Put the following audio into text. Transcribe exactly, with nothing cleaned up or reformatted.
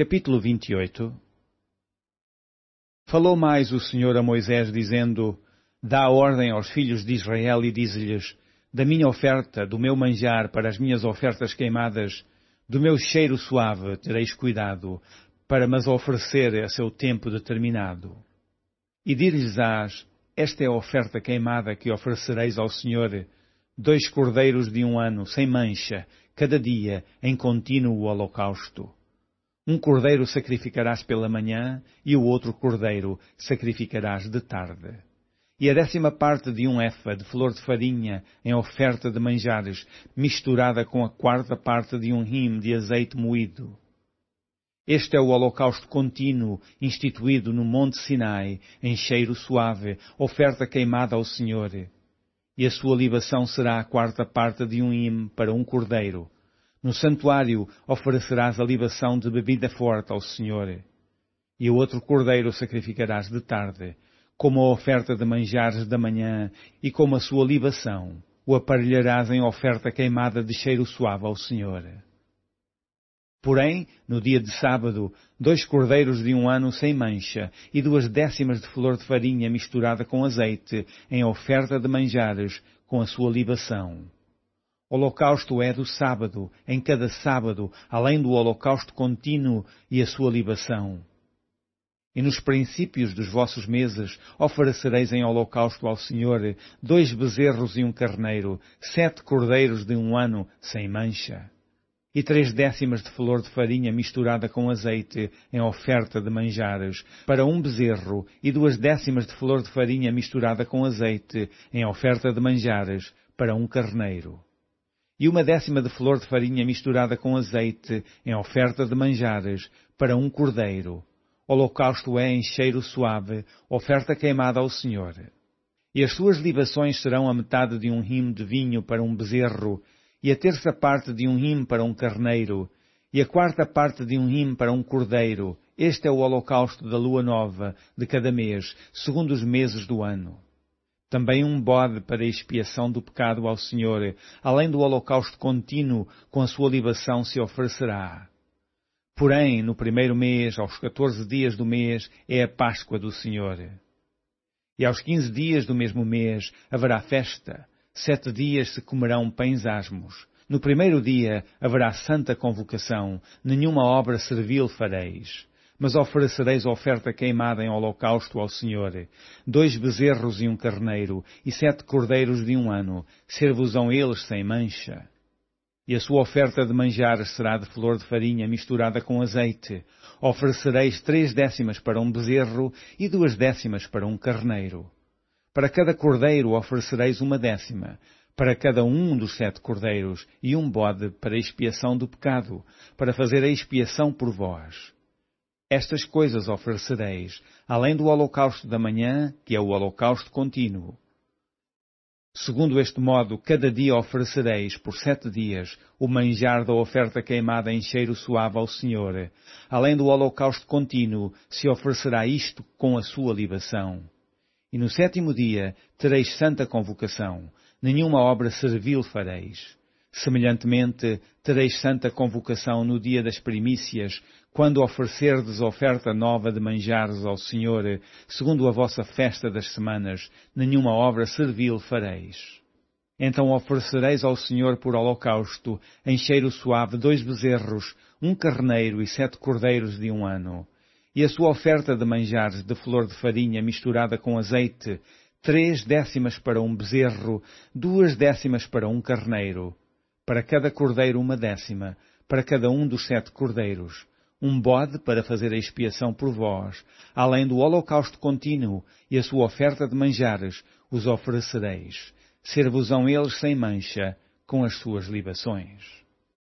Capítulo vinte e oito. Falou mais o Senhor a Moisés, dizendo: Dá ordem aos filhos de Israel e dize-lhes: Da minha oferta, do meu manjar para as minhas ofertas queimadas, do meu cheiro suave tereis cuidado, para mas oferecer a seu tempo determinado. E dir-lhes-ás: Esta é a oferta queimada que oferecereis ao Senhor, dois cordeiros de um ano, sem mancha, cada dia, em contínuo holocausto. Um cordeiro sacrificarás pela manhã, e o outro cordeiro sacrificarás de tarde. E a décima parte de um efa de flor de farinha em oferta de manjares, misturada com a quarta parte de um hin de azeite moído. Este é o holocausto contínuo, instituído no Monte Sinai, em cheiro suave, oferta queimada ao Senhor. E a sua libação será a quarta parte de um hin para um cordeiro. No santuário oferecerás a libação de bebida forte ao Senhor. E o outro cordeiro sacrificarás de tarde, como a oferta de manjares da manhã e como a sua libação, o aparelharás em oferta queimada de cheiro suave ao Senhor. Porém, no dia de sábado, dois cordeiros de um ano sem mancha e duas décimas de flor de farinha misturada com azeite em oferta de manjares com a sua libação. O holocausto é do sábado, em cada sábado, além do holocausto contínuo e a sua libação. E nos princípios dos vossos meses oferecereis em holocausto ao Senhor dois bezerros e um carneiro, sete cordeiros de um ano sem mancha, e três décimas de flor de farinha misturada com azeite em oferta de manjares, para um bezerro, e duas décimas de flor de farinha misturada com azeite em oferta de manjares, para um carneiro. E uma décima de flor de farinha misturada com azeite em oferta de manjares, para um cordeiro. Holocausto é em cheiro suave, oferta queimada ao Senhor. E as suas libações serão a metade de um hin de vinho para um bezerro, e a terça parte de um hin para um carneiro, e a quarta parte de um hin para um cordeiro. Este é o holocausto da lua nova de cada mês, segundo os meses do ano. Também um bode para a expiação do pecado ao Senhor, além do holocausto contínuo com a sua libação se oferecerá. Porém, no primeiro mês, aos catorze dias do mês, é a Páscoa do Senhor. E aos quinze dias do mesmo mês haverá festa. Sete dias se comerão pães asmos. No primeiro dia haverá santa convocação. Nenhuma obra servil fareis. Mas oferecereis oferta queimada em holocausto ao Senhor, dois bezerros e um carneiro, e sete cordeiros de um ano, ser-vos-ão eles sem mancha. E a sua oferta de manjares será de flor de farinha misturada com azeite. Oferecereis três décimas para um bezerro e duas décimas para um carneiro. Para cada cordeiro oferecereis uma décima, para cada um dos sete cordeiros, e um bode para a expiação do pecado, para fazer a expiação por vós. Estas coisas oferecereis, além do holocausto da manhã, que é o holocausto contínuo. Segundo este modo, cada dia oferecereis, por sete dias, o manjar da oferta queimada em cheiro suave ao Senhor. Além do holocausto contínuo, se oferecerá isto com a sua libação. E no sétimo dia tereis santa convocação. Nenhuma obra servil fareis. Semelhantemente, tereis santa convocação no dia das primícias, quando oferecerdes oferta nova de manjares ao Senhor, segundo a vossa festa das semanas, nenhuma obra servil fareis. Então oferecereis ao Senhor por holocausto, em cheiro suave, dois bezerros, um carneiro e sete cordeiros de um ano. E a sua oferta de manjares de flor de farinha misturada com azeite, três décimas para um bezerro, duas décimas para um carneiro. Para cada cordeiro uma décima, para cada um dos sete cordeiros. Um bode para fazer a expiação por vós, além do holocausto contínuo e a sua oferta de manjares, os oferecereis. Ser-vos-ão eles sem mancha, com as suas libações.